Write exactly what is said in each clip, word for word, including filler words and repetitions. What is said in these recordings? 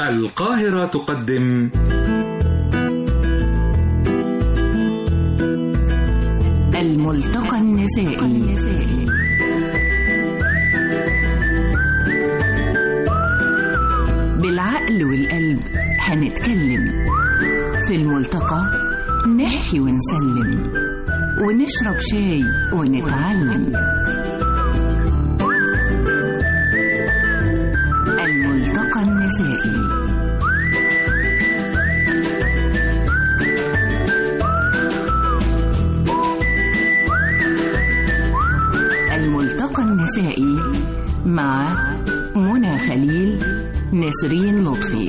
القاهرة تقدم الملتقى النسائي. بالعقل والقلب هنتكلم في الملتقى، نحكي ونسلم ونشرب شاي ونتعلم. الملتقى النسائي. الملتقى النسائي مع منى خليل، نسرين لطفي.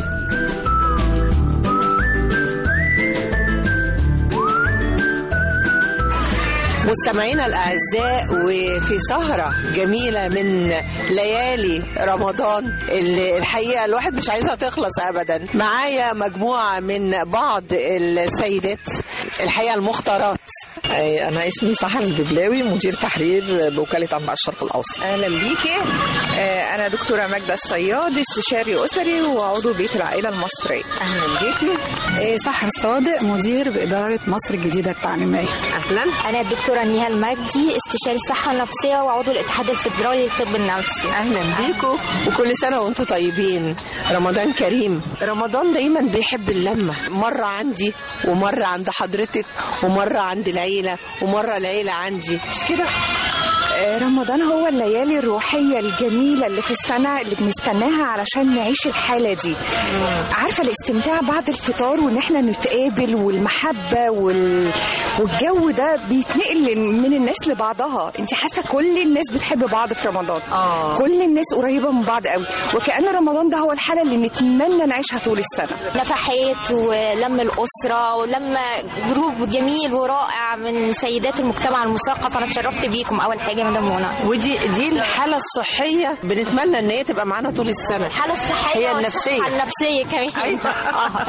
مستمعينا الأعزاء، وفي سهرة جميلة من ليالي رمضان اللي الحقيقة الواحد مش عايزها تخلص أبدا. معايا مجموعة من بعض السيدات الحقيقة المختارات. أنا اسمي سحر الببلاوي، مدير تحرير بوكالة أنباء الشرق الأوسط. أهلا بيكي. أنا دكتورة ماجدة الصياد، استشاري أسري وعضو بيت العائلة المصرية. أهلا بيكي. سحر صادق، مدير بإدارة مصر الجديدة التعليمية. أهلا. أنا الدكتورة نيهال مجدي، استشاري الصحة النفسية وعضو الاتحاد الفيدرالي للطب النفسي. أهلا بيكم وكل سنة وأنتم طيبين. رمضان كريم. رمضان دايما بيحب اللمة، مرة عندي ومرة عند حضرتك ومرة عند العيلة ومرة العيلة عندي، مش كده؟ رمضان هو الليالي الروحية الجميلة اللي في السنة اللي بنستناها علشان نعيش الحالة دي. عارفة الاستمتاع بعد الفطار وان احنا نتقابل، والمحبة وال... والجو ده بيتنقل من الناس لبعضها. انت حاسة كل الناس بتحب بعض في رمضان. آه. كل الناس قريبة من بعض قوي، وكأن رمضان ده هو الحالة اللي نتمنى نعيشها طول السنة. نفحات ولم الأسرة ولم جروب جميل ورائع من سيدات المجتمع المثقف. أنا اتشرفت بيكم أول حاجة مدام منى. ودي دي الحالة الصحية بنتمنى ان هي تبقى معانا طول السنة. الحالة الصحية هي النفسية. النفسية كمان. أيوة. آه.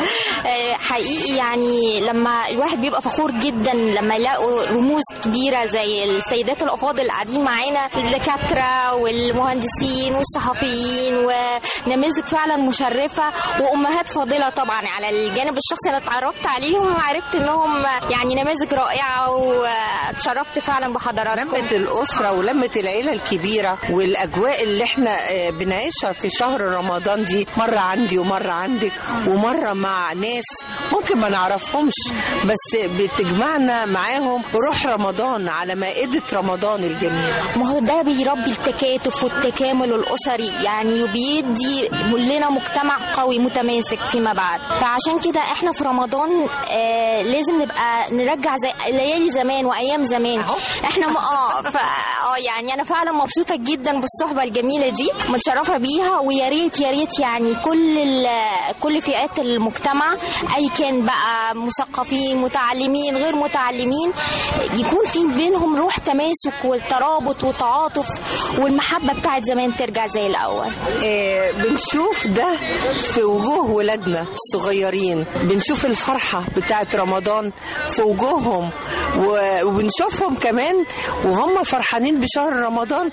حقيقي يعني لما الواحد بيبقى فخور جدا لما يلاقوا رموز كبيرة زي السيدات الأفاضل اللي قاعدين معانا، الدكاترة والمهندسين والصحفيين، ونماذج فعلا مشرفة وأمهات فاضلة. طبعا على الجانب الشخصي أنا اتعرفت عليهم وعرفت إنهم يعني نماذج رائعة، واتشرفت فعلا بحضراتكم. لمة الأسرة ولمة العيلة الكبيرة والأجواء اللي احنا بنعيشها في شهر رمضان دي، مرة عندي ومرة عندك ومرة مع ناس ممكن ما نعرفهمش، بس بتجمعنا معاهم روح رمضان على مائدة رمضان الجميلة. ما هو ده بيربي التكاتف والتكامل الأسري يعني، وبيدي لنا مجتمع قوي متماسك فيما بعد. فعشان كده احنا في رمضان آه لازم نبقى نرجع زي ليالي زمان وأيام زمان. احنا اه ف اه يعني انا فعلا مبسوطه جدا بالصحبه الجميله دي، متشرفه بيها. ويا ريت يا ريت يعني كل كل فئات المجتمع، اي كان بقى مثقفين متعلمين غير متعلمين، يكون في بينهم روح تماسك والترابط والتعاطف والمحبه بتاعت زمان ترجع زي الاول. إيه بنشوف ده في وجوه ولادنا الصغيرين، بنشوف الفرحه بتاعت رمضان في وجوههم، وبنشوفهم كمان وهم فرحانين بشهر رمضان.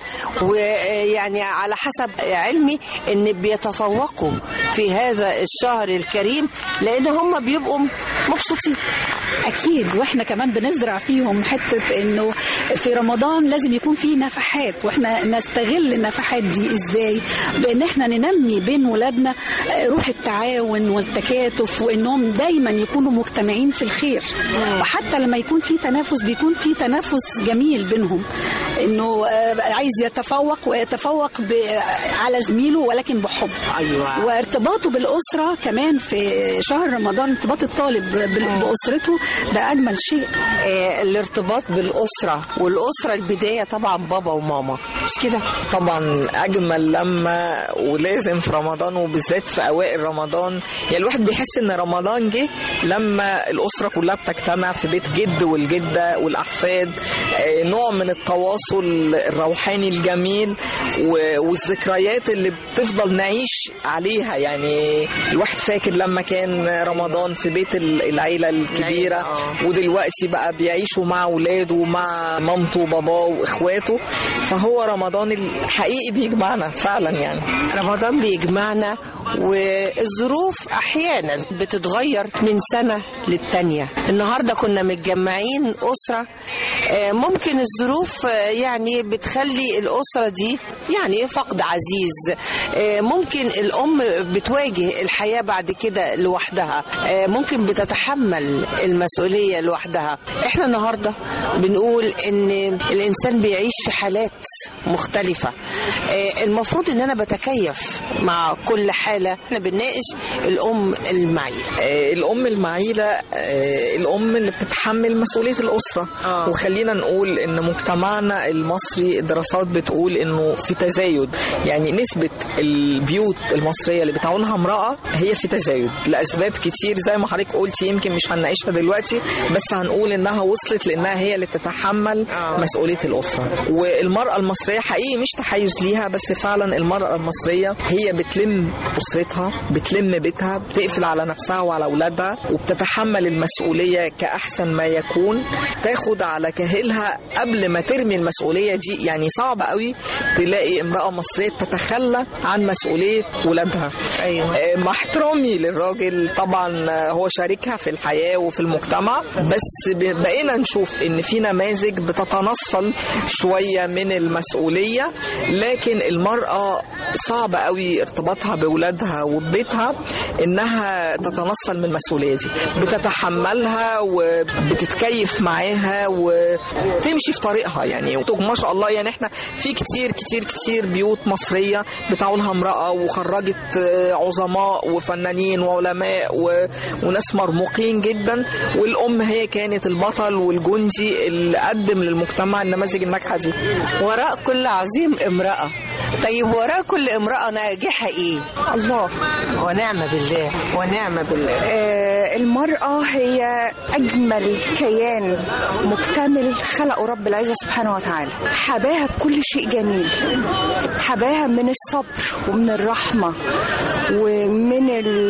ويعني على حسب علمي ان بيتفوقوا في هذا الشهر الكريم لان هم بيبقوا مبسوطين. أكيد، وإحنا كمان بنزرع فيهم حتة إنه في رمضان لازم يكون في نفحات، وإحنا نستغل النفحات دي إزاي؟ بإن إحنا ننمي بين ولادنا روح التعاون والتكاتف، وإنهم دايما يكونوا مجتمعين في الخير. وحتى لما يكون في تنافس بيكون في تنافس جميل بينهم، إنه عايز يتفوق ويتفوق على زميله ولكن بحب. أيوة. وارتباطه بالأسرة كمان في شهر رمضان، ارتباط الطالب بأسرته ده أجمل شيء. آه الارتباط بالأسرة، والأسرة البداية طبعا بابا وماما، مش كده؟ طبعا أجمل لما ولازم في رمضان، وبالذات في أوائل رمضان. يعني الواحد بيحس إن رمضان جه لما الأسرة كلها بتجتمع في بيت جد والجدة والأحفاد، آه نوع من التواصل الروحاني الجميل والذكريات اللي بتفضل نعيش عليها. يعني الواحد فاكر لما كان رمضان في بيت العيلة الكبيرة، ودلوقتي بقى بيعيشوا مع ولاده ومع مامته وباباه واخواته. فهو رمضان الحقيقي بيجمعنا فعلا. يعني رمضان بيجمعنا والظروف احيانا بتتغير من سنه للتانيه. النهارده كنا متجمعين اسره، ممكن الظروف يعني بتخلي الاسره دي يعني فقد عزيز، ممكن الام بتواجه الحياه بعد كده لوحدها، ممكن بتتحمل المسؤوليه لوحدها. احنا النهارده بنقول ان الانسان بيعيش في حالات مختلفه، المفروض ان انا بتكيف مع كل حاله. احنا بنناقش الام المعيله. الام المعيله الام اللي بتتحمل مسؤوليه الاسره. آه. وخلينا نقول ان مجتمعنا المصري الدراسات بتقول انه في تزايد، يعني نسبه البيوت المصريه اللي بتعولها امراه هي في تزايد لاسباب كتير زي ما حضرتك قلتي، يمكن مش هنناقشها دلوقتي، بس هنقول انها وصلت لانها هي اللي تتحمل آه. مسؤوليه الاسره. والمراه المصريه حقيقي مش تحيز ليها، بس فعلا المراه المصريه هي بتلم اسرتها، بتلم بيتها، بتقفل على نفسها وعلى اولادها، وبتتحمل المسؤوليه كاحسن ما يكون، تاخد على كاهلها قبل ما ترمي المسؤوليه دي. يعني صعب قوي تلاقي امراه مصريه تتخلى عن مسؤوليه ولادها. ايوه. مع احترامي للراجل طبعا هو شريكها في الحياه وفي المجتمع، بس بقينا نشوف ان في نماذج بتتنصل شويه من المسؤوليه، لكن المراه صعب قوي ارتباطها باولادها وببيتها انها تتنصل من المسؤوليه دي، بتتحملها وبتتكيف معاها وتمشي في طريقها. يعني ما شاء الله، يعني احنا في كتير كتير كتير بيوت مصريه بتعولها امراه وخرجت عظماء وفنانين وعلماء و... وناس مرموقين جدا، والام هي كانت البطل والجندي اللي قدم للمجتمع النماذج الناجحه دي. وراء كل عظيم امراه. طيب وراء كل امراه ناجحه ايه؟ الله ونعم بالله ونعم بالله. آه المراه هي اجمل كيان مكتمل خلقه رب العزه سبحانه وتعالى، حباها بكل شيء جميل، حباها من الصبر ومن الرحمه ومن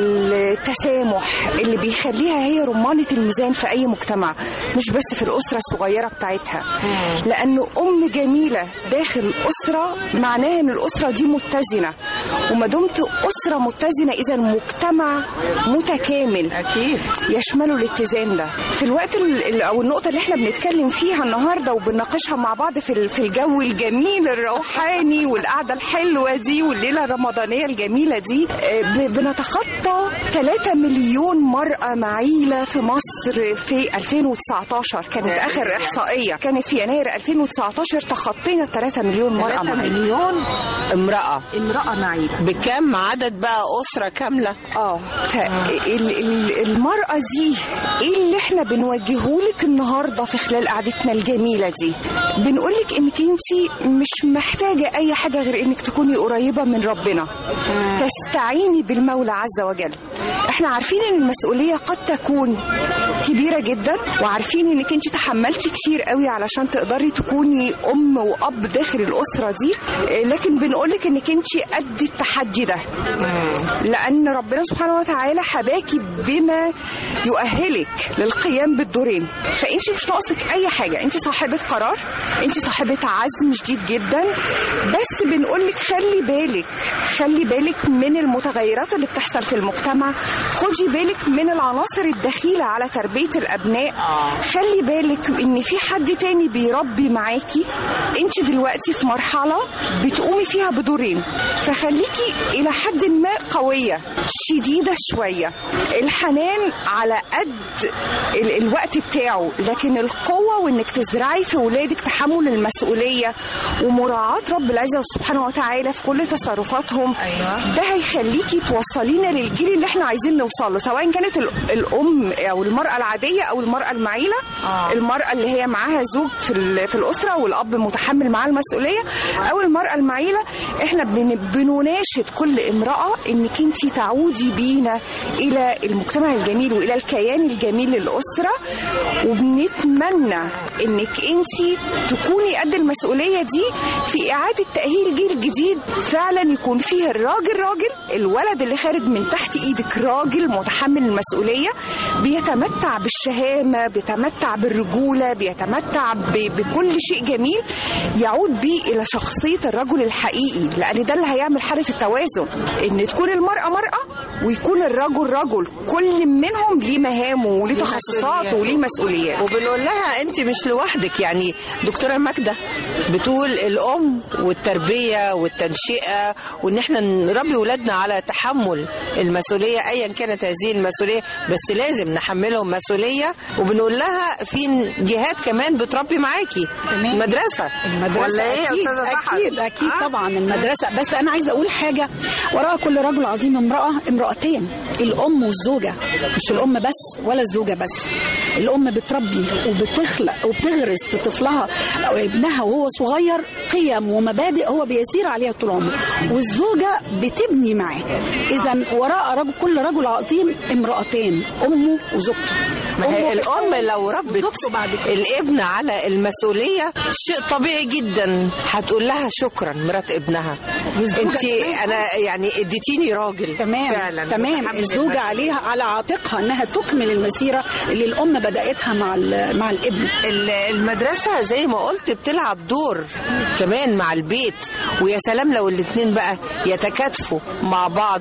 التسامح اللي بيخليها هي رمانه الميزان في اي مجتمع، مش بس في الاسره الصغيره بتاعتها. لانه ام جميله داخل الاسره معناها ان الاسره دي متزنه، وما دمت اسره متزنه اذا مجتمع متكامل اكيد يشمله الاتزان ده. في الوقت او النقطه اللي احنا بنتكلم فيها النهارده وبنناقشها مع بعض في في الجو الجميل الروحاني والقعده الحلوه دي والليله الرمضانيه الجميله دي، بنتخطى ثلاثة مليون مرأة معيلة في مصر في ألفين وتسعتاشر، كانت آخر إحصائية كانت في يناير ألفين وتسعتاشر، تخطينا ثلاثة مليون مرأة معيلة. ثلاثة مليون امرأة امرأة معيلة. بكم عدد بقى أسرة كاملة؟ اه المرأة دي ايه اللي احنا بنوجهه لك النهارده في خلال قعدتنا الجميلة دي؟ بنقول لك انك انت مش محتاجة اي حاجة غير انك تكوني قريبة من ربنا، تستعيني بالمولى عز وجل. احنا عارفين ان المسؤولية قد تكون كبيرة جدا، وعارفين انك انت تحملتي كتير قوي علشان تقدري تكوني ام واب داخل الاسرة دي، لكن بنقولك انك انت قد التحدي ده، لان ربنا سبحانه وتعالى حباكي بما يؤهلك للقيام بالدورين. فانت مش ناقصك اي حاجة، انت صاحبة قرار، انت صاحبة عزم شديد جدا، بس بنقولك خلي بالك خلي بالك من المتغيرات اللي بتحصل في المجتمع، خدي بالك من العناصر الدخيلة على تربية الأبناء، خلي بالك إن في حد تاني بيربي معاكي، أنت دلوقتي في مرحلة بتقومي فيها بدورين، فخليكي إلى حد ما قوية شديدة شوية. الحنان على قد ال- الوقت بتاعه، لكن القوة وإنك تزرعي في ولادك تحمل المسؤولية ومراعاة رب العزة سبحانه وتعالى في كل تصرفاتهم. أيوة. ده هيخليكي توصلينا للجيل اللي احنا عايزين نوصله، سواء كانت الام او المراه العاديه او المراه المعيله. آه. المراه اللي هي معاها زوج في في الاسره والاب متحمل معاه المسؤوليه، او المراه المعيله. احنا بنناشد كل امراه انك انت تعودي بينا الى المجتمع الجميل والى الكيان الجميل للاسره، وبنتمنى انك انت تكوني قد المسؤوليه دي في اعاده تاهيل جيل جديد فعلا يكون فيه الراجل راجل، الولد اللي خارج من تحت ايدك عندك راجل متحمل المسؤوليه بيتمتع بالشهامه، بيتمتع بالرجوله، بيتمتع ب... بكل شيء جميل يعود بيه الى شخصيه الرجل الحقيقي، لان ده اللي هيعمل حاله التوازن، ان تكون المراه مراه ويكون الرجل رجل، كل منهم ليه مهامه وليه تخصصاته وليه مسؤوليات. وبنقول لها انت مش لوحدك. يعني دكتوره ماجده بتقول الام والتربيه والتنشئه، وان احنا نربي ولادنا على تحمل المسؤوليه ايا كانت هذه المسؤوليه، بس لازم نحملهم مسؤوليه. وبنقول لها في جهات كمان بتربي معاكي، المدرسه المدرسه ولا ايه يا أكيد استاذه سحر؟ اكيد اكيد آه. طبعا المدرسه. بس انا عايزه اقول حاجه، وراء كل رجل عظيم امراه امراتين، الام والزوجه، مش الام بس ولا الزوجه بس. الام بتربي وبتخلق وبتغرس في طفلها او ابنها وهو صغير قيم ومبادئ هو بيسير عليها طول عمره، والزوجه بتبني معاه. اذا وراء رجل كل رجل عظيم امراتين، امه وزوجته. ما هي الام لو ربت الابن على المسؤوليه شيء طبيعي جدا هتقول لها شكرا مرات ابنها، انت انا يعني اديتيني راجل. تمام فعلا تمام. الزوجه عليها على عاتقها انها تكمل المسيره اللي الام بداتها مع مع الابن. المدرسه زي ما قلت بتلعب دور كمان مع البيت، ويا سلام لو الاثنين بقى يتكاتفوا مع بعض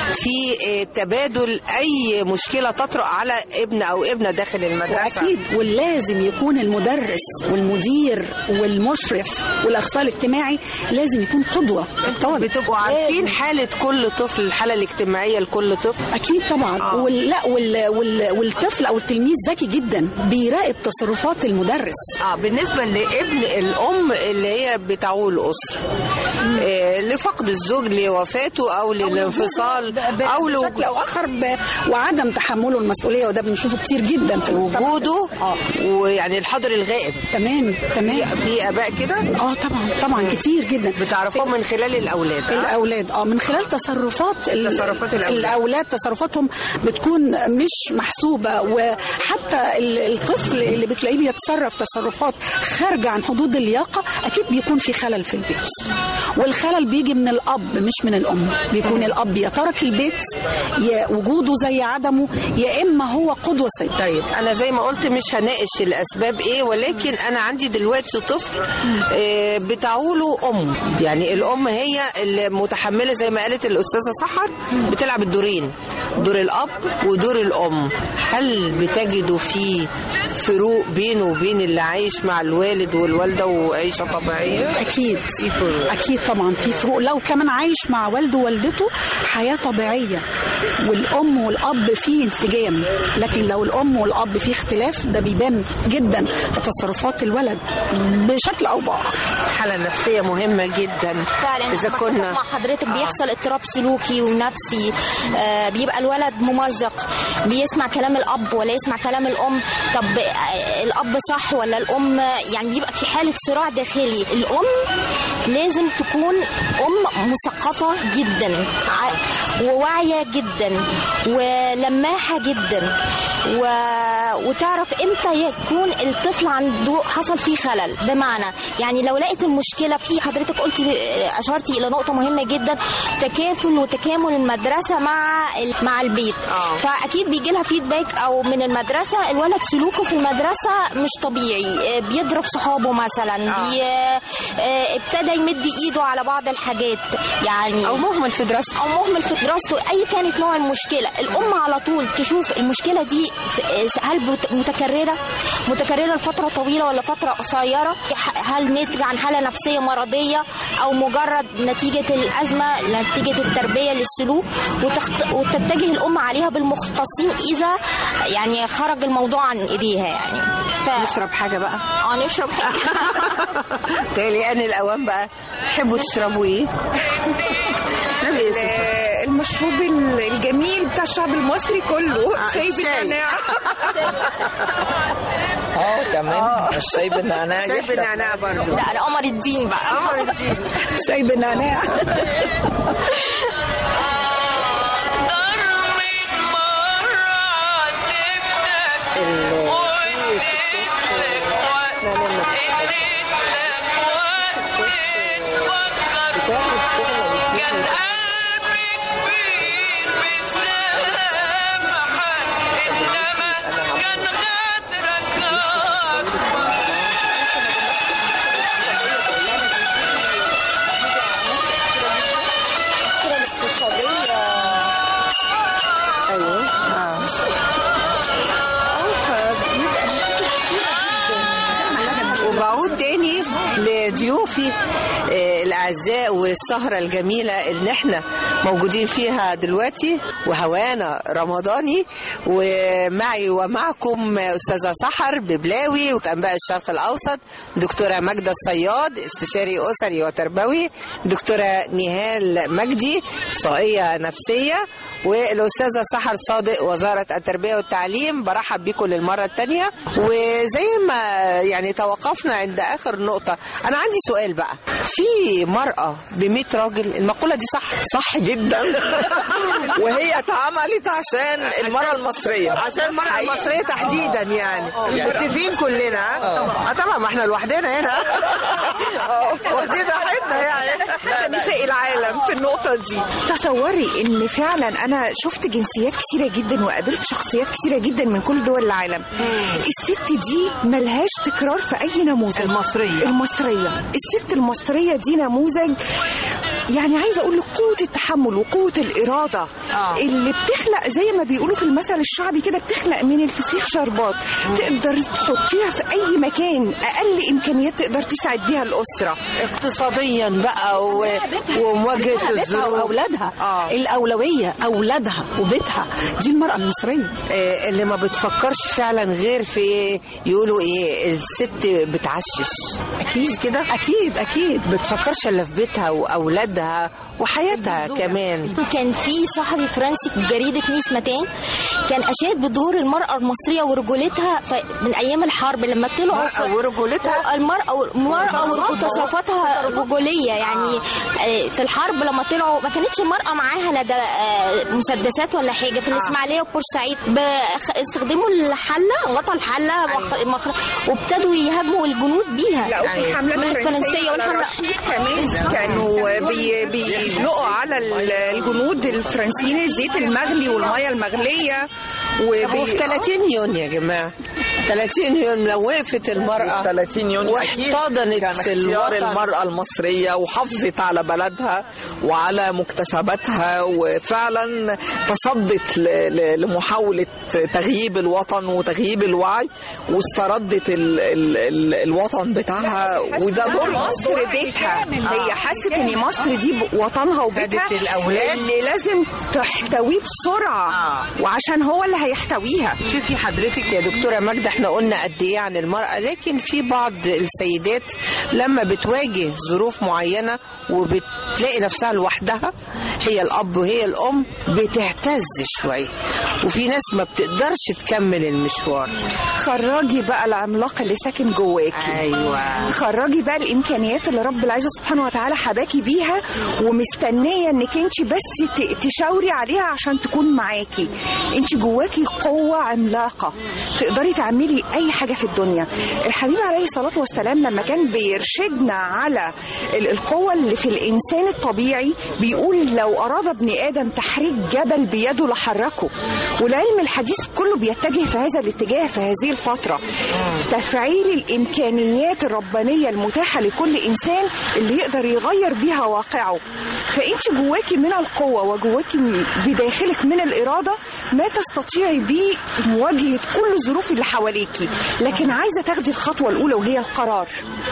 في تبادل اي مشكله تطرق على ابن او ابنه داخل المدرسه. اكيد، ولازم يكون المدرس والمدير والمشرف والاخصائي الاجتماعي لازم يكون قدوه. طبعا بتبقوا عارفين حاله كل طفل، الحاله الاجتماعيه لكل طفل. اكيد طبعا. آه. ولا وال وال والطفل او التلميذ ذكي جدا بيراقب تصرفات المدرس. اه بالنسبه لابن الام اللي هي بتعول الاسره آه لفقد الزوج لوفاته او للانفصال او بشكل او اخر ب... وعدم تحمله المسؤوليه، وده بنشوفه كتير جدا في وجوده. اه ويعني الحاضر الغائب. تمام تمام. في, في اباء كده اه طبعا طبعا كتير جدا بتعرفوهم من خلال الاولاد. آه. الاولاد اه من خلال تصرفات تصرفات الاولاد. الاولاد تصرفاتهم بتكون مش محسوبه، وحتى الطفل اللي بتلاقيه بيتصرف تصرفات خارجه عن حدود اللياقه اكيد بيكون في خلل في البيت، والخلل بيجي من الاب مش من الام. بيكون الاب يا ترك البيت يا وجوده زي عدمه، يا اما هو قدوه سيئه. طيب انا زي ما قلت مش هناقش الاسباب ايه، ولكن انا عندي دلوقتي طفل بتعوله ام، يعني الام هي المتحمله زي ما قالت الاستاذه سحر، بتلعب الدورين، دور الاب ودور الام. هل بتجدوا فيه فروق بينه وبين اللي عايش مع الوالد والوالده وعيشه طبيعيه؟ اكيد اكيد طبعا في فروق. لو كمان عايش مع والده ووالدته حياه طبيعيه والام والاب فيه انسجام، لكن لو الام والاب فيه اختلاف ده بيبان جدا في تصرفات الولد بشكل او باخر. حاله نفسيه مهمه جدا فعلا. اذا كنا مع حضرتك بيحصل اضطراب سلوكي ونفسي، آه بيبقى الولد ممزق، بيسمع كلام الاب ولا يسمع كلام الام، طب الاب صح ولا الام، يعني بيبقى في حاله صراع داخلي. الام لازم تكون ام مثقفه جدا وواعيه جدا ولماحه جدا، و... وتعرف امتى يكون الطفل عنده حصل فيه خلل. بمعنى يعني لو لقيت المشكله في، حضرتك قلتي اشرتي الى نقطه مهمه جدا، تكافل وتكامل المدرسه مع مع البيت. أوه. فاكيد بيجي لها فيدباك او من المدرسه، الولد سلوكه في المدرسه مش طبيعي، بيضرب صحابه مثلا، بي... ابتدى يمد ايده على بعض الحاجات، يعني او مهمل في دراسته او مهمل في دراسته اي كانت نوع المشكله. الام على طول تشوف المشكله دي هل متكرره متكرره لفتره طويله ولا فتره قصيره، هل ناتج عن حاله نفسيه مرضيه او مجرد نتيجه الازمه نتيجه التربيه للسلوك، وتخت... وتتجه الام عليها بالمختصين اذا يعني خرج الموضوع عن ايديها. يعني ف... نشرب حاجه بقى. اه نشرب حاجه. تالي ان الاوان بقى تحبوا تشربوا ايه؟ المشروب الجميل بتاع الشعب المصري كله، آه شاي بالنعناع. اه كمان الشاي بالنعناع. شاي بالنعناع برضه. لا قمر الدين بقى. قمر الدين. شاي بالنعناع. ضيوفي الأعزاء والسهرة الجميلة اللي احنا موجودين فيها دلوقتي، وهوانا رمضاني، ومعي ومعكم أستاذة سحر ببلاوي وكأنباء الشرق الأوسط، دكتورة ماجدة الصياد استشاري أسري وتربوي، دكتورة نهال مجدي أخصائية نفسية، والأستاذة سحر صادق وزارة التربية والتعليم. برحب بكم للمرة الثانية. وزي ما يعني توقفنا عند آخر نقطة، أنا عندي سؤال بقى، في مرأة بمية راجل، المقولة دي صح؟ صح جدا. وهي اتعملت عشان المرأة المصرية، عشان المرأة المصرية تحديدا، يعني متفقين كلنا. اه طبعا ما احنا لوحدنا هنا واخدين راحتنا يعني نساء العالم في النقطة دي. تصوري ان فعلا انا شفت جنسيات كثيرة جدا وقابلت شخصيات كثيرة جدا من كل دول العالم. الست دي ملهاش تكرار في اي نموذج. المصرية المصرية الست المصرية دي نموذج، يعني عايزة اقول لك قوة التحمل وقوة الإرادة آه. اللي بتخلق زي ما بيقولوا في المثل الشعبي كده، بتخلق من الفسيخ شربات. تقدر تحطيها في اي مكان، اقل امكانيات تقدر تساعد بيها الأسرة اقتصاديا بقى و... ومواجهة الظروف واولادها. آه. الأولوية اولادها وبيتها، دي المرأة المصرية آه اللي ما بتفكرش فعلا غير في يقولوا ايه، الست بتعشش. اكيد كده، اكيد اكيد بتفكرش الا في بيتها واولادها وحياتها كمان. كان في صحفي فرنسي في جريدة نيس ماتان كان أشاد بدور المرأة المصرية ورجولتها من أيام الحرب، لما طلعوا المرأة ورجولتها المرأة المرأة وتصرفاتها رجولية. يعني في الحرب لما طلعوا ما كانتش المرأة معاها لا ده مسدسات ولا حاجة. في الإسماعيلية وبورسعيد استخدموا الحلة، غطى الحلة وابتدوا يهاجموا الجنود بيها. لا وفي الحملة الفرنسية والحملة كمان كانوا بي بيطلقوا على الجنود الفرنسيين الزيت المغلي والمية المغلية. وفي ثلاثين يونيو يا جماعة، ثلاثين يونيو لو وقفت المرأة ثلاثين يونيو واحتضنت كان اختيار المرأة المصرية وحافظت على بلدها وعلى مكتسباتها، وفعلا تصدت لمحاولة تغييب الوطن وتغييب الوعي، واستردت ال ال ال الوطن بتاعها. وده دور مصر بيتها. هي حست ان مصر دي وطنها وبيتها اللي لازم تحتويه بسرعة آه. وعشان هو اللي هيحتويها. شوفي حضرتك يا دكتورة ماجدة، احنا قلنا قد ايه عن المرأة، لكن في بعض السيدات لما بتواجه ظروف معينة وبتلاقي نفسها لوحدها، هي الأب وهي الأم، بتهتز شوية، وفي ناس ما بتقدرش تكمل المشوار. خرجي بقى العملاق اللي ساكن جواكي. ايوه، خرجي بقى الامكانيات اللي رب العزة سبحانه وتعالى حباكي بيها ومستنيه انك انت بس تشاوري عليها عشان تكون معاكي. انت جواكي قوه عملاقه تقدري تعملي اي حاجه في الدنيا. الحبيب عليه الصلاه والسلام لما كان بيرشدنا على القوه اللي في الانسان الطبيعي بيقول لو اراد ابن ادم تحريك جبل بيده لحركه. والعلم الحديث كله بيتجه في هذا الاتجاه في هذه الفتره، تفعيل الامكانيات الربانيه المتاحه لكل انسان اللي يقدر يغير بيها واقعه. فانت جواكي من القوه وجواكي بداخلك من الاراده ما تستطيعي بيه مواجهه كل الظروف اللي حواليكي، لكن عايزه تاخدي الخطوه الاولى وهي القرار.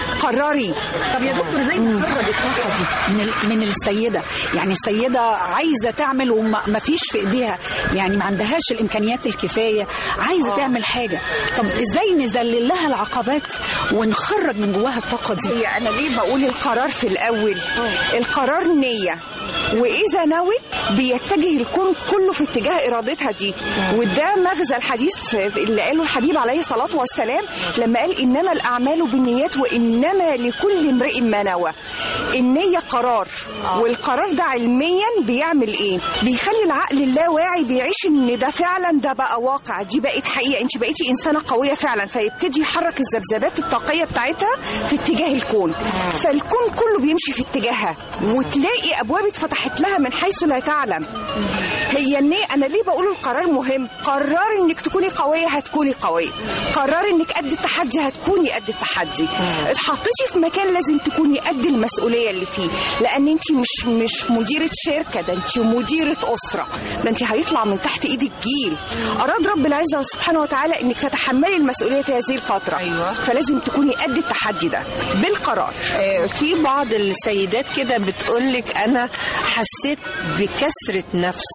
قرري. طب يا دكتور ازاي نخرج الطاقه دي من من السيده؟ يعني السيده عايزه تعمل وما فيش في ايديها، يعني ما عندهاش الامكانيات الكفايه، عايزه أوه. تعمل حاجه. طب ازاي نذلل لها العقبات ونخرج من جواها الطاقه دي؟ هي انا ليه بقول القرار في الاول؟ أوه. القرار نيه، واذا نوت بيتجه الكون كله في اتجاه ارادتها دي. وده مغزى الحديث اللي قاله الحبيب عليه الصلاه والسلام لما قال انما الاعمال بالنيات وانما لكل امرئ ما نوى. النيه قرار، والقرار ده علميا بيعمل ايه؟ بيخلي العقل اللاواعي بيعيش ان ده فعلا ده بقى واقع، دي بقت حقيقه، انت بقيتي انسانه قويه فعلا، فيبتدي يحرك الذبذبات الطاقيه بتاعتها في اتجاه الكون. فالكون كله بيمشي في اتجاهها، وتلاقي ابواب اتفتحت لها من حيث لا تعلم. هي النية. انا ليه بقول القرار مهم؟ قرار انك تكوني قويه هتكوني قويه، قرري انك قد التحدي هتكوني قد التحدي. اتحطيتي في مكان لازم تكوني قد المسؤوليه اللي فيه، لان انت مش مش مديره شركه، ده انت مديره اسره، ده انت هيطلع من تحت ايدك جيل. اراد رب العزه سبحانه وتعالى انك تتحملي المسؤوليه في هذه الفتره. أيوة. فلازم تكوني قد التحدي ده بالقرار. آه، في بعض السيدات كده بتقولك انا حسيت بكسره نفس،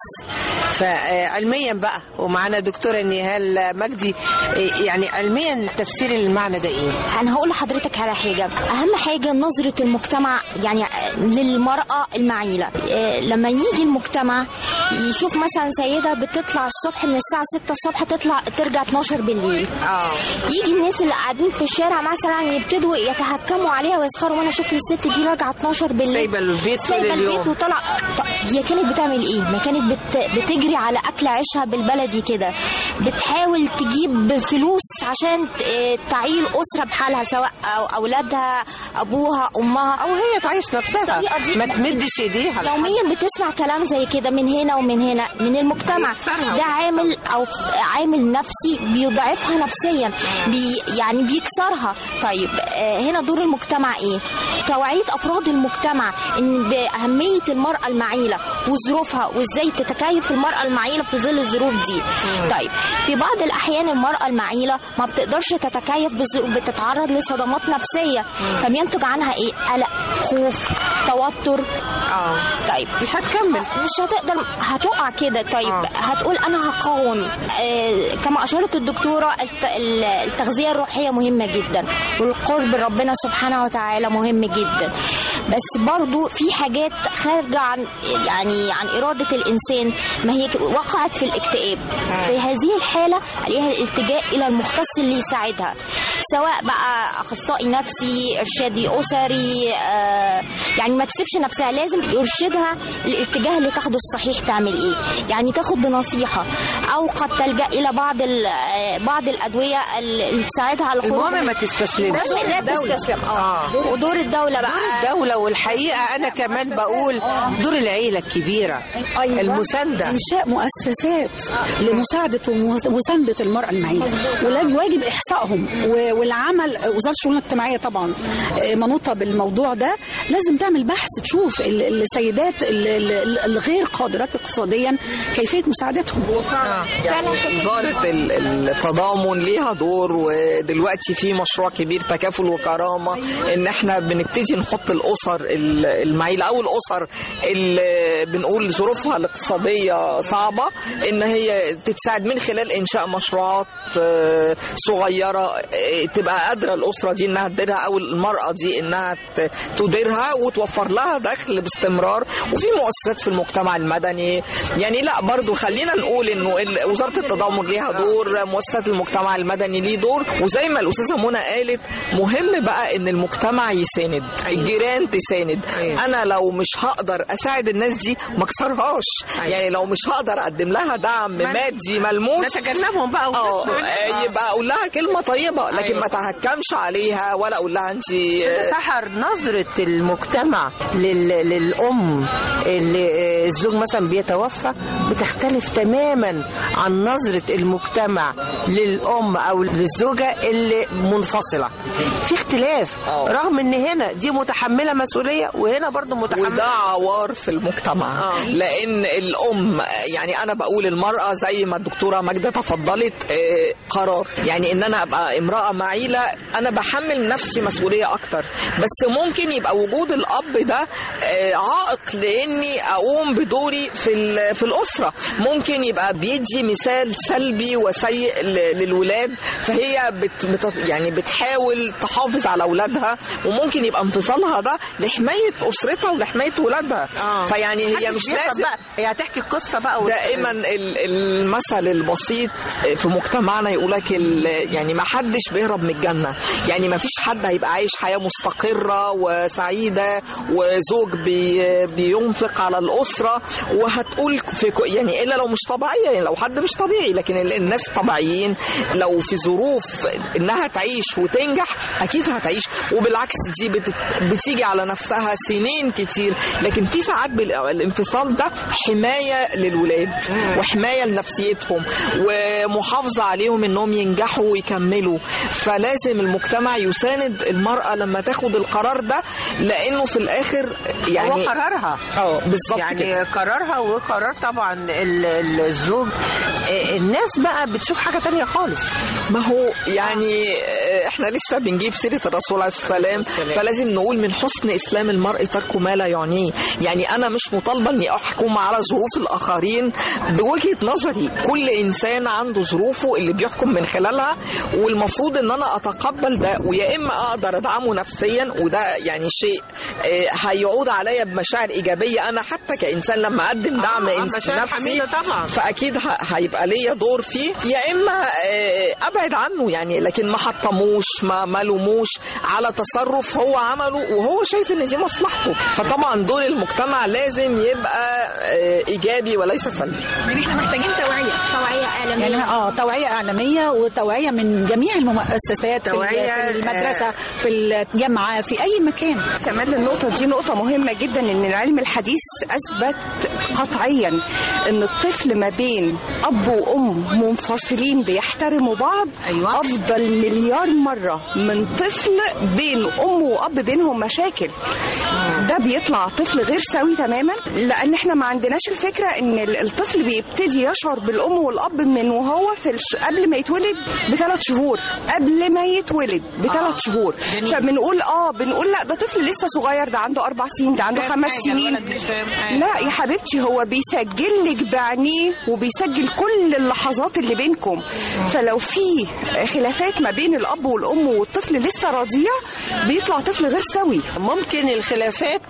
فعلميا بقى ومعانا دكتوره نهال مجدي، يعني علميا تفسير المعنى ده ايه؟ انا هقول لحضرتك على حاجه، اهم حاجه نظره المجتمع يعني للمراه المعيله. لما يجي المجتمع يشوف مثلا سيده بتطلع الصبح من الساعه ستة الصبح تطلع ترجع اتناشر بالليل، اه يجي الناس اللي قاعدين في الشارع مثلا يبتدوا يتهكموا عليها ويسخروا، وانا اشوف الست دي راجعه اتناشر بالليل سايبه البيت سايبه البيت وطلع. هي كانت بتعمل ايه؟ ما كانت بت... بتجري على اكل عيشها بالبلدي كده، بتحاول تجيب فلوس عشان تعيل اسره بحالها، سواء أو اولادها ابوها امها، او هي تعيش نفسها ما تمدش ايديها. يوميا بتسمع كلام زي كده من هنا ومن هنا من المجتمع، ده عامل او عامل نفسي بيضعفها نفسيا، بي يعني بيكسرها. طيب هنا دور المجتمع ايه؟ توعيه افراد المجتمع ان باهميه المراه المعيله وظروفها وازاي تتكيف المراه المعيله في ظل الظروف دي. طيب في بعض الاحيان المراه المعيله ما بتقدرش تتكيف بالظروف، بتتعرض لصدمات نفسيه، فبينتج عنها ايه؟ قلق، خوف، توتر. اه طيب مش هتكمل، مش هتقدر، هتقع كده. طيب آه. هتقول انا هقاوم. آه كما اشارت الدكتوره، التغذيه الروحيه مهمه جدا، والقرب ربنا سبحانه وتعالى مهم جدا، بس برضو في حاجات خارجه عن يعني عن اراده الانسان، ما هي وقعت في الاكتئاب. آه. في هذه الحاله عليها الالتجاء الى المختص اللي يساعدها، سواء بقى اخصائي نفسي، ارشادي اسري، آه يعني ما تسيبش نفسها، لازم يرشدها الاتجاه اللي تاخده الصحيح تعمل ايه، يعني تاخد بنصيحه، او قد تلجا الى بعض بعض الادويه اللي تساعدها على الخروج. المهم ما تستسلمش، لا تستسلم. اه ودور الدوله بقى، دور الدوله. والحقيقه انا كمان بقول دور العيله الكبيره. أيوة. المسانده، انشاء مؤسسات لمساعده ومسانده المراه المعيله، واجب احصائهم والعمل. وزاره الشؤون الاجتماعيه طبعا منوطه بالموضوع ده، لازم تعمل بحث تشوف السيدات الغير قادرات اقتصاديا كيفيه مساعدتهم. آه. يعني وزاره التضامن ليها دور، ودلوقتي في مشروع كبير تكافل وكرامه، ان احنا بنبتدي نحط الاسر المعيله او الاسر اللي بنقول ظروفها الاقتصاديه صعبه ان هي تتساعد من خلال انشاء مشروعات صغيره تبقى قادره الاسره دي انها تديرها، او المراه دي انها تديرها وتوفر لها دخل باستمرار. وفي مؤسسات في المجتمع المدني، يعني لا برضو خلينا نقول انه وزاره التضامن ليها دور، مؤسسات المجتمع المدني ليه دور، وزي ما الاستاذه منى قالت مهم بقى ان المجتمع يساند، الجيران تساند. انا لو مش هقدر اساعد الناس دي ما اكسرهاش، يعني لو مش هقدر اقدم لها دعم مادي ملموس نتجنبهم بقى، اه يبقى اقول لها كلمه طيبه، لكن ما تهكمش عليها ولا اقول لها انت. سحر نظره المجتمع لل... للام اللي الزوج مثلا بيتوفى بتختلف تماما عن نظره المجتمع للام او للزوجه اللي منفصله. في اختلاف أوه. رغم ان هنا دي متحمله مسؤوليه وهنا برضو متحمله، وده عوار في المجتمع. أوه. لان الام يعني انا بقول المراه زي ما الدكتوره ماجده تفضلت آه قرار، يعني ان انا ابقى امراه معيله انا بحمل نفسي مسؤوليه اكتر، بس ممكن يبقى وجود الاب ده آه عائق لاني اقوم بدوري في في الاسره، ممكن يبقى بيدي مثال سلبي وسيء للولاد، فهي بت بت يعني بتحاول تحافظ على اولادها، وممكن يبقى انفصالها ده لحمايه اسرتها ولحمايه ولادها. آه. فيعني هي مش لازم بقى هي هتحكي القصه بقى. دائما المثل البسيط في مجتمعنا يقول لك يعني ما حدش بيهرب من الجنه، يعني ما فيش حد هيبقى عايش حياه مستقره وسعيده وزوج بي بينفق على الاسره بره وهتقول في يعني الا لو مش طبيعيه، يعني لو حد مش طبيعي، لكن الناس الطبيعيين لو في ظروف انها تعيش وتنجح اكيد هتعيش. وبالعكس دي بت... بتيجي على نفسها سنين كتير، لكن في ساعات بالانفصال ده حمايه للولاد وحمايه لنفسيتهم ومحافظه عليهم انهم ينجحوا ويكملوا. فلازم المجتمع يساند المراه لما تاخد القرار ده، لانه في الاخر يعني هو قرارها. اه بالظبط يعني كده. قرارها وقرار طبعا الزوج. الناس بقى بتشوف حاجه تانية خالص. ما هو يعني احنا لسه بنجيب سيره الرسول عليه السلام، فلازم نقول من حسن اسلام المرء ترك ما لا يعنيه. يعني انا مش مطالبه اني احكم على ظروف الاخرين بوجهه نظري، كل انسان عنده ظروفه اللي بيحكم من خلالها، والمفروض ان انا اتقبل ده، ويا اما اقدر ادعمه نفسيا، وده يعني شيء هيعود عليا بمشاعر ايجابيه انا حتى كانسان لما اقدم دعم آه نفسي فاكيد هيبقى ليا دور فيه، يا اما ابعد عنه يعني، لكن ما حطموش ما ملوموش على تصرف هو عمله وهو شايف ان دي مصلحته. فطبعا دور المجتمع لازم يبقى ايجابي وليس سلبي. احنا محتاجين توعيه توعيه اعلاميه يعني اه توعيه اعلاميه وتوعيه من جميع المؤسسات، في المدرسه في الجامعه في اي مكان. كمان النقطه دي نقطه مهمه جدا، ان العلم الحديث اثبت قطعيا ان الطفل ما بين اب وام منفصلين بيحترموا بعض أيوة. افضل مليار مره من طفل بين ام واب بينهم مشاكل. ده بيطلع طفل غير سوي تماما، لان احنا ما عندناش الفكره ان الطفل بيبتدي يشعر بالام والاب من وهو في الش... قبل ما يتولد بثلاث شهور قبل ما يتولد بثلاث آه. شهور. فبنقول اه بنقول لا ده طفل لسه صغير، ده عنده اربع سنين، ده عنده خمس سنين. لا يا حبيبتي، هو بيسجل لك بعينيه وبيسجل كل اللحظات اللي بينكم. فلو في خلافات ما بين الاب والام والطفل لسه رضيع بيطلع طفل غير سوي. ممكن الخلافات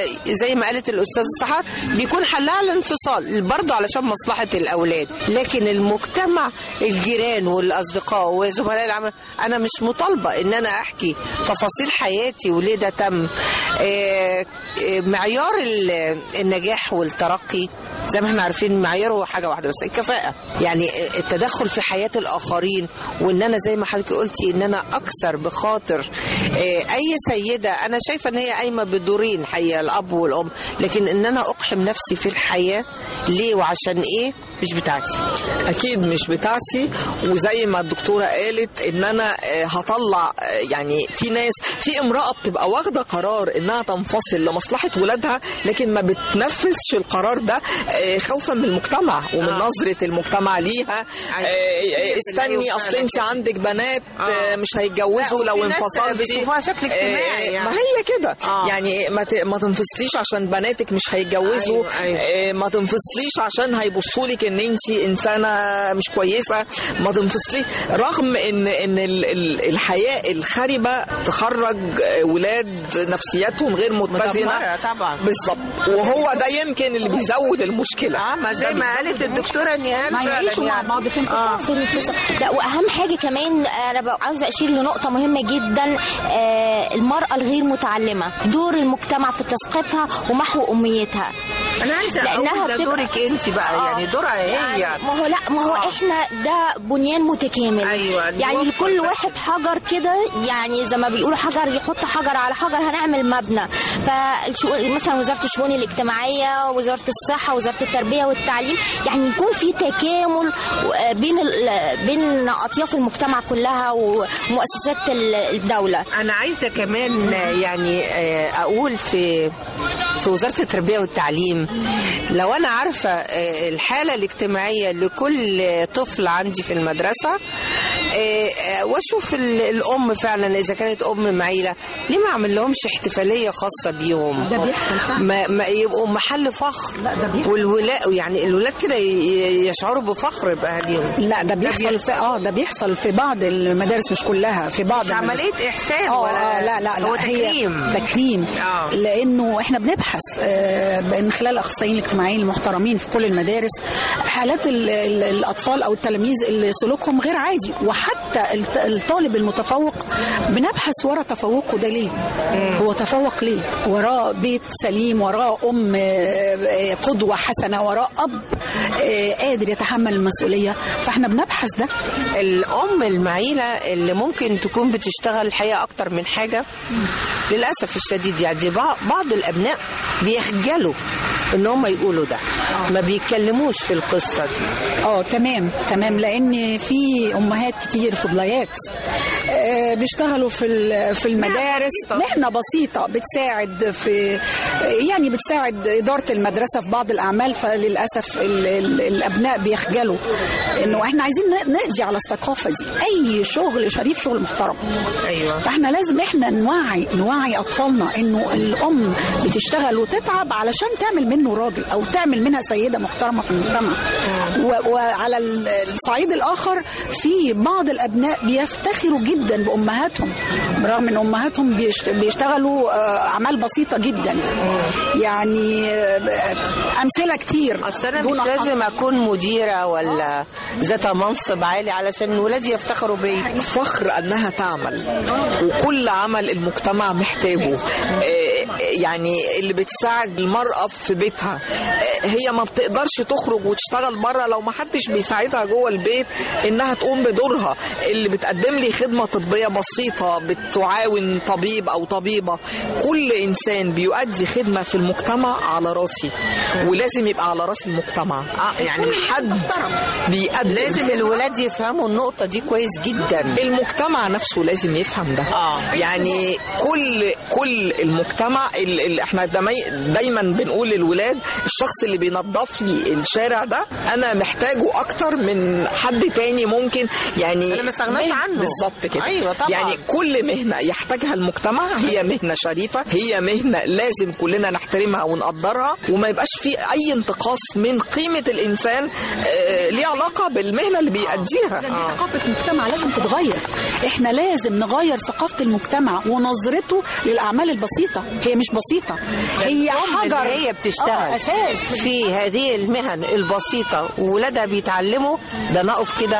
زي ما قالت الاستاذه سحر بيكون حلها الانفصال برضه علشان مصلحه الاولاد، لكن المجتمع الجيران والاصدقاء وزملاء العمل انا مش مطالبه ان انا احكي تفاصيل حياتي وليه ده تم. معيار النجاح والترقي زي ما احنا عارفين معياره حاجه واحده بس، الكفاءه. يعني التدخل في حياه الاخرين، وان انا زي ما حضرتك قلتي ان انا اكثر بخاطر اي سيده انا شايفه ان هي قايمه بدورين حقيقه، الاب والام، لكن ان انا اقحم نفسي في الحياه ليه وعشان ايه مش بتاعتي. اكيد مش بتاعتي. وزي ما الدكتوره قالت ان انا هطلع، يعني في ناس في امراه بتبقى واخده قرار انها تنفصل لمصلحه ولادها، لكن ما بتنفذش القرار ده خوفا من المجتمع ومن آه. نظره المجتمع ليها. آه استني اصل انت عندك بنات آه. مش هيتجوزوا لو انفصلتي. بيشوفوها شكل اجتماعي يعني. ما هي كده آه. يعني ما ما تنفصليش عشان بناتك مش هيتجوزوا. أيوة. أيوة. آه ما تنفصليش عشان هيبصوا لك ان انت انسانه مش كويسه. ما تنفصليش رغم ان ان الحياه الخاربه تخرج ولاد نفسياتهم غير متزنه طبعا. بالظبط، وهو ده يمكن اللي بيزود المشكله. اه ما زي ما قالت الدكتوره نهال ما يعيشوا مع بعض في انفصال. في انفصال. لا واهم حاجه كمان انا عاوزه اشير لنقطه مهمه جدا، آه المراه الغير متعلمه، دور المجتمع في تثقيفها ومحو اميتها. انا عايزه لانها ده دورك انت بقى آه يعني دورها هي يعني, يعني ما هو لا ما هو آه. احنا ده بنيان متكامل. أيوة. يعني لكل واحد حجر كده، يعني زي ما بيقولوا حجر يحط حجر على حجر هنعمل مبنى. فمثلا وزاره الشؤون الاجتماعيه، وزاره الصحه، وزاره التربيه والتعليم، يعني يكون في تكامل بين بين اطياف المجتمع كلها ومؤسسات الدوله. انا عايزه كمان يعني اقول في في وزاره التربيه والتعليم، لو انا عارفه الحاله الاجتماعيه لكل طفل عندي في المدرسه واشوف الام فعلا اذا كانت ام معيله، ليه ما اعمل لهمش احتفاليه خاصه بيهم؟ ده بيحصل ما, ما يبقوا محل فخر. لا ده بيحصل. والولاء يعني الولاد كده يشعروا بفخر باهاليهم. لا ده بيحصل في اه ده بيحصل في بعض المدارس مش كلها، في بعض مش عمليه احسان ولا لا لا لا هو تكريم تكريم آه. لانه احنا بنبحث آه من خلال الاخصائيين الاجتماعيين المحترمين في كل المدارس حالات ال ال الاطفال او التلاميذ اللي سلوكهم غير عادي وحتى الطالب المتفوق بنبحث ورا تفوقه ده ليه. هو تفوق ليه؟ وراه بيت سليم، وراه أم قدوة حسنة، وراه أب قادر يتحمل المسؤولية، فاحنا بنبحث ده. الأم المعيلة اللي ممكن تكون بتشتغل الحقيقة أكتر من حاجة للأسف الشديد، يعني بعض الأبناء بيخجلوا ان هم يقولوا ده، ما بيتكلموش في القصه دي. اه تمام تمام، لان في امهات كتير فضليات آه بيشتغلوا في في المدارس مهنه بسيطه بتساعد في يعني بتساعد اداره المدرسه في بعض الاعمال، فللاسف ال ال الابناء بيخجلوا انه احنا عايزين نقضي على الثقافه دي. اي شغل شريف شغل محترم. ايوه، فاحنا لازم احنا نوعي نوعي اطفالنا انه الام بتشتغل وتتعب علشان تعمل منه راجل او تعمل منها سيده محترمه في المجتمع. وعلى الصعيد الاخر في بعض الابناء بيفتخروا جدا بامهاتهم برغم ان امهاتهم بيشتغلوا اعمال بسيطه جدا. يعني امثله كتير. اصل انا مش لازم اكون مديره ولا ذات منصب عالي علشان ولادي يفتخروا بيا. فخر انها تعمل، وكل عمل المجتمع محتاجه. يعني اللي بتساعد المرأة في بيتها، هي ما بتقدرش تخرج وتشتغل بره لو ما حدش بيساعدها جوه البيت انها تقوم بدورها. اللي بتقدم لي خدمة طبية بسيطة، بتعاون طبيب او طبيبة، كل انسان بيؤدي خدمة في المجتمع على راسي، ولازم يبقى على راس المجتمع. يعني حد بيقدم. لازم الولاد يفهموا النقطة دي كويس جدا. المجتمع نفسه لازم يفهم ده. آه. يعني كل كل المجتمع اللي احنا دايما بنقول للولاد الشخص اللي بينظف لي الشارع ده انا محتاجه اكتر من حد تاني ممكن. يعني انا ما استغناش عنه. بالظبط كده. أيوة طبعا. يعني كل مهنه يحتاجها المجتمع هي مهنه شريفه، هي مهنه لازم كلنا نحترمها ونقدرها، وما يبقاش في اي انتقاص من قيمه الانسان آه ليه علاقه بالمهنه اللي بيأديها. آه. ثقافه المجتمع لازم تتغير. احنا لازم نغير ثقافه المجتمع ونظرته للاعمال البسيطه. هي مش بسيطه، هي حجر. هي بتشتغل آه اساس في هذه المهن البسيطه وولادها بيتعلموا ده، نقف كده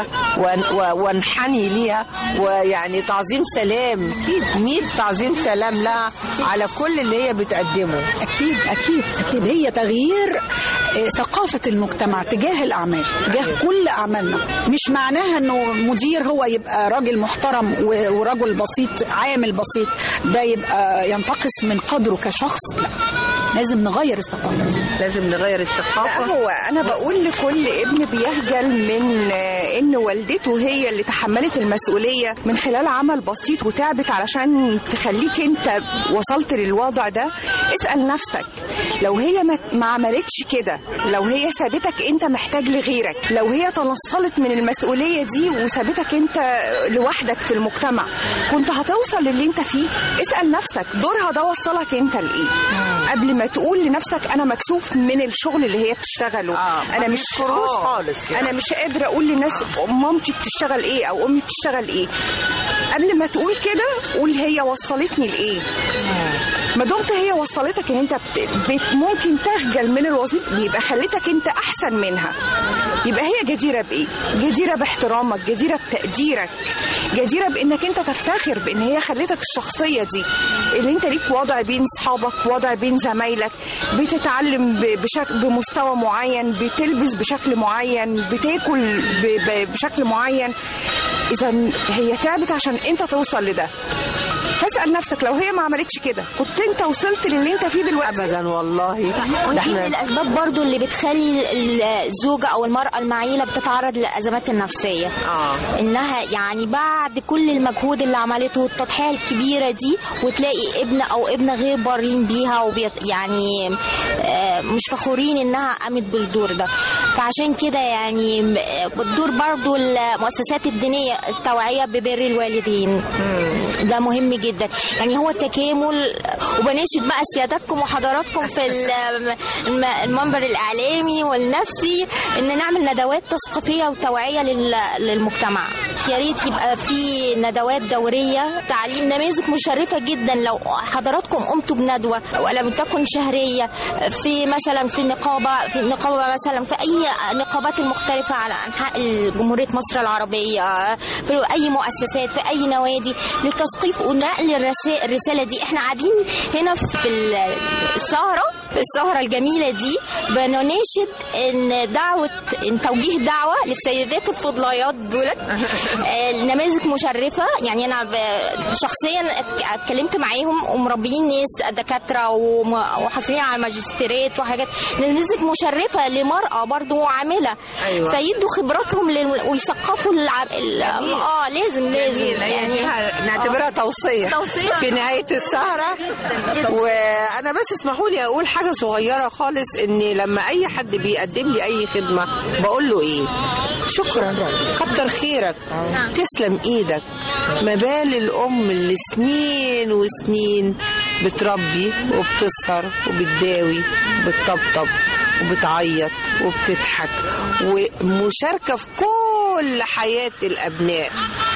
ونحني ليها، ويعني تعظيم سلام، مية تعظيم سلام لها على كل اللي هي بتقدمه. اكيد اكيد اكيد. هي تغيير ثقافه المجتمع تجاه الاعمال، تجاه كل اعمالنا. مش معناها انه مدير هو يبقى راجل محترم ورجل بسيط عامل بسيط ده يبقى ينتقص من قدره كشخص. لا، لازم نغير الثقافه دي، لازم نغير الثقافه. هو انا بقول لكل ابن بيخجل من ان والدته هي اللي تحملت المسؤوليه من خلال عمل بسيط وتعبت علشان تخليك انت وصلت للوضع ده. اسال نفسك، لو هي ما عملتش كده، لو هي سابتك انت محتاج لغيرك، لو هي تنصلت من المسؤوليه دي وسابتك انت لوحدك في المجتمع، كنت هتوصل للي انت فيه؟ اسال نفسك دورها ده وصلك انت لايه قبل ما تقول لنفسك انا مكسوف من الشغل اللي هي بتشتغله. آه. انا مش خالص يعني. انا مش قادره اقول للناس مامتي بتشتغل ايه او امي بتشتغل ايه. قبل ما تقول كده قول هي وصلتني لايه. ما دمت هي وصلتك ان انت بت ممكن تخجل من الوظيفه، يبقى خلتك انت احسن منها، يبقى هي جديره بايه؟ جديره باحترامك، جديره بتقديرك، جديره بانك انت تفتخر بان هي خلتك الشخصيه دي اللي انت ليك وضع بين اصحابك، وضع بين زمايلك، بتتعلم بشكل بمستوى معين، بتلبس بشكل معين، بتاكل بشكل معين. اذا هي تعبت عشان انت توصل لده. فاسال نفسك لو هي ما عملتش كده كنت انت وصلت للي انت فيه دلوقتي؟ ابدا والله. ودي من الاسباب برضو اللي بتخلي الزوجه او المراه المعيله بتتعرض للازمات النفسيه. اه انها يعني بعد كل المجهود اللي عملته والتضحيه الكبيره دي، وتلاقي ابن او ابنه غير بارين بيها وبيت يعني مش فخورين انها قامت بالدور ده. فعشان كده يعني بتدور برضو المؤسسات الدينيه التوعيه ببر الوالدين. ده مهم جدا جدا. يعني هو التكامل. وبناشد بقى سيادتكم وحضراتكم في المنبر الإعلامي والنفسي إن نعمل ندوات تثقيفية وتوعية للمجتمع. يا ريت يبقى في ندوات دورية تعليم نماذج مشرفة جدا. لو حضراتكم قمتوا بندوة ولم تكن شهرية في مثلا في النقابة في النقابة مثلا في أي نقابات المختلفة على أنحاء جمهورية مصر العربية، في أي مؤسسات، في أي نوادي، للتثقيف ونقل الرسالة الرسالة دي. احنا قاعدين هنا في السهرة في السهرة الجميلة دي بنناشد ان دعوة ان توجيه دعوة للسيدات الفضليات دولت نماذج مشرفة. يعني انا شخصيا اتكلمت معاهم ومربيين ناس دكاترة وحاصلين على ماجستيرات وحاجات، نماذج مشرفة لمرأة برضو عاملة. أيوة. فيدوا خبراتهم لل... ويثقفوا العب... ال... اه لازم لازم يعني نعتبرها توصية توصية في نهاية السهرة. وانا بس اسمحوا لي اقول حاجة صغيرة خالص، اني لما اي حد بيقدم لي اي خدمة بقول له ايه؟ شكرا، كتر خيرك، تسلم ايدك. ما بال الام اللي سنين وسنين بتربي وبتسهر وبتداوي وبتطبطب وبتعيط وبتضحك ومشاركة في كل حياة الأبناء،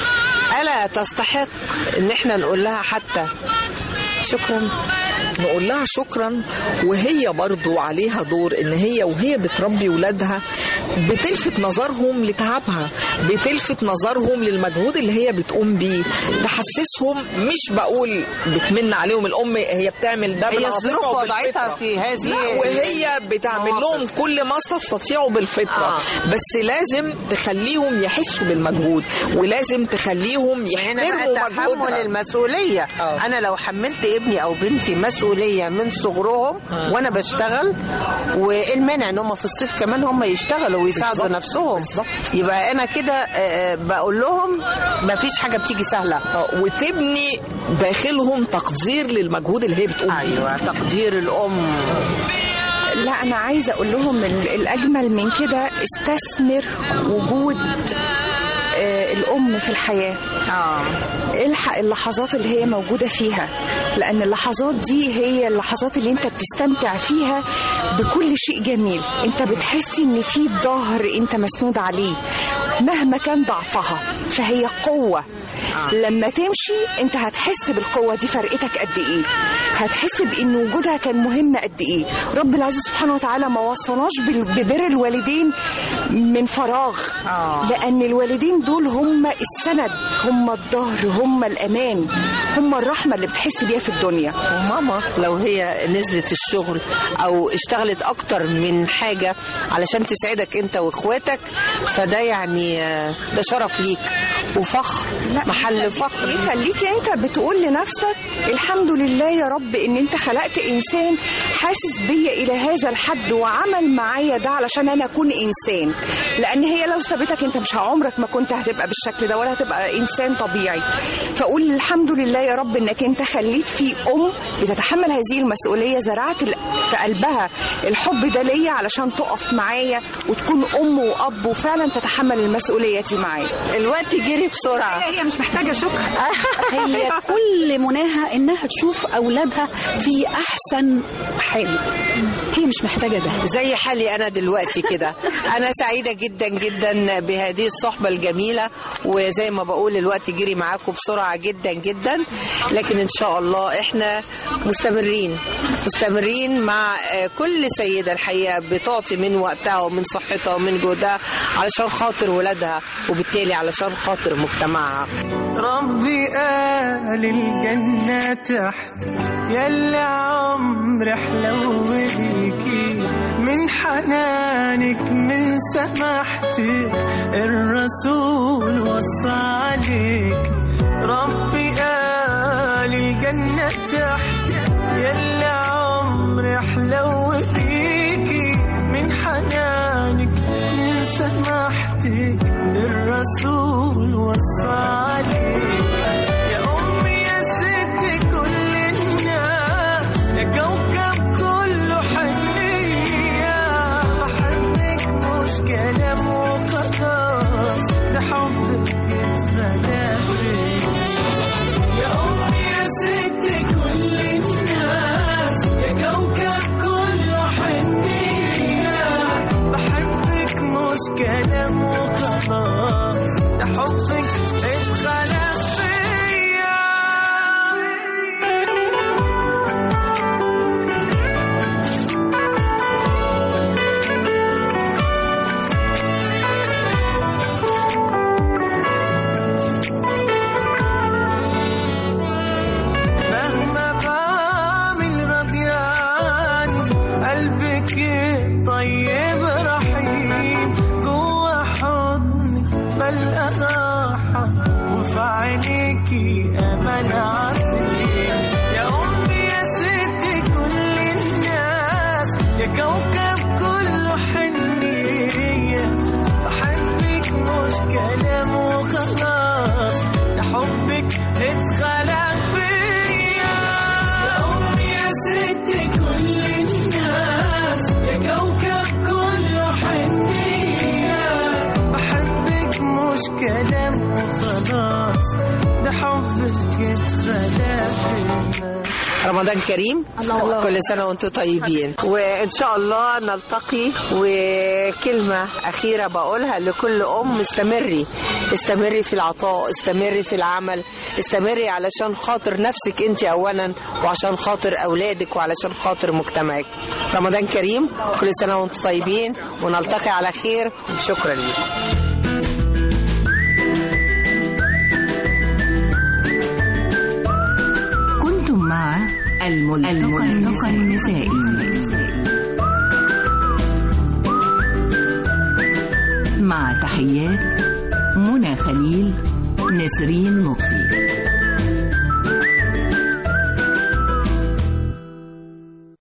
ألا تستحق إن احنا نقول لها حتى شكرا؟ نقول لها شكرا. وهي برضو عليها دور ان هي وهي بتربي ولادها بتلفت نظرهم لتعبها، بتلفت نظرهم للمجهود اللي هي بتقوم بيه، تحسسهم. مش بقول بتمن عليهم الام هي بتعمل ده بالظروف وضعيتها في هذه، وهي بتعمل لهم كل ما تستطيعوا بالفطره. آه. بس لازم تخليهم يحسوا بالمجهود، ولازم تخليهم يحملوا مجهودها. المسؤوليه. آه. انا لو حملت ابني او بنتي مسؤوليه من صغرهم آه. وانا بشتغل، والمانع ان هم في الصيف كمان هم يشتغلوا ويساعدوا نفسهم، بالزبط. يبقى انا كده بقول لهم ما فيش حاجه بتيجي سهله، وتبني داخلهم تقدير للمجهود اللي هي بتقوم بيه. ايوه، تقدير الام. لا، أنا عايزة أقول لهم الأجمل من كده استثمر وجود الأم في الحياة. آه. الحق اللحظات اللي هي موجودة فيها، لأن اللحظات دي هي اللحظات اللي أنت بتستمتع فيها بكل شيء جميل. أنت بتحسي إن في ظهر أنت مسنود عليه مهما كان ضعفها، فهي قوة. آه. لما تمشي أنت هتحس بالقوة دي فرقتك قد إيه، هتحس بإن وجودها كان مهم قد إيه. رب العزيز سبحانه وتعالى ما وصناش ببر الوالدين من فراغ. آه. لأن الوالدين دول هم السند، هم الظهر، هم الأمان، هم الرحمة اللي بتحس بيها في الدنيا. وماما لو هي نزلت الشغل أو اشتغلت أكتر من حاجة علشان تسعدك أنت وإخواتك، فده يعني ده شرف ليك وفخر، محل فخر. يخليك أنت بتقول لنفسك الحمد لله يا رب إن أنت خلقت إنسان حاسس بيا إلى هذا الحد وعمل معايا ده علشان أنا أكون إنسان. لأن هي لو سابتك أنت مش عمرك ما كنت هتبقى بالشكل ده ولا هتبقى إنسان طبيعي. فأقول الحمد لله يا رب إنك أنت خليت في أم بتتحمل هذه المسؤولية، زرعت في قلبها الحب ده ليا علشان تقف معايا وتكون أم وأب وفعلا تتحمل المسؤولية دي معايا. الوقت جري بسرعة. هي مش محتاجة شكر. هي كل مناها إنها تشوف أولادها في أحسن حال، هي مش محتاجة ده. زي حالي أنا دلوقتي كده. أنا سعيدة جدا جدا بهذه الصحبة الجميلة، وزي ما بقول الوقت جري معاكم بسرعة جدا جدا، لكن إن شاء الله إحنا مستمرين مستمرين مع كل سيدة الحقيقة بتعطي من وقتها ومن صحتها ومن جهدها علشان خاطر ولادها، وبالتالي علشان خاطر مجتمعها. ربي قال الجنة تحت يلا عمري حلو بيكي، من حنانك من سماحتك الرسول وصى عليك. ربي قال الجنة تحت يلا عمري حلو بيكي، من حنانك من سماحتك الرسول وصى عليك. يا أمي يا ستي كل الناس، يا كوكب كله حنية، بحبك مش كلام وخلاص، ده حبك يتغلى فيا. يا أمي يا حبك اتخلق فيا. مهما بعمل راضيان قلبك طيب رحيم، جوا حضنك بلقى راحة وفي عينيكي أمل عظيم. يا أمي يا ستي كل الناس، يا كوكب كله حنية، بحبك مش كلام وخلاص، ده حبك اتخلق فيا. يا أمي يا ستي كل الناس، يا كوكب كله حنية، بحبك مش كلام وخلاص، ده حبك اتخلق فيا. رمضان كريم، كل سنة وانتم طيبين، وإن شاء الله نلتقي. وكلمة أخيرة بقولها لكل أم: استمري استمري في العطاء، استمري في العمل، استمري علشان خاطر نفسك أنت أولا، وعشان خاطر أولادك، وعلشان خاطر مجتمعك. رمضان كريم، كل سنة وانتم طيبين، ونلتقي على خير. شكرا لك. مع الملتقى النسائي مع تحيات منى خليل، نسرين لطفي.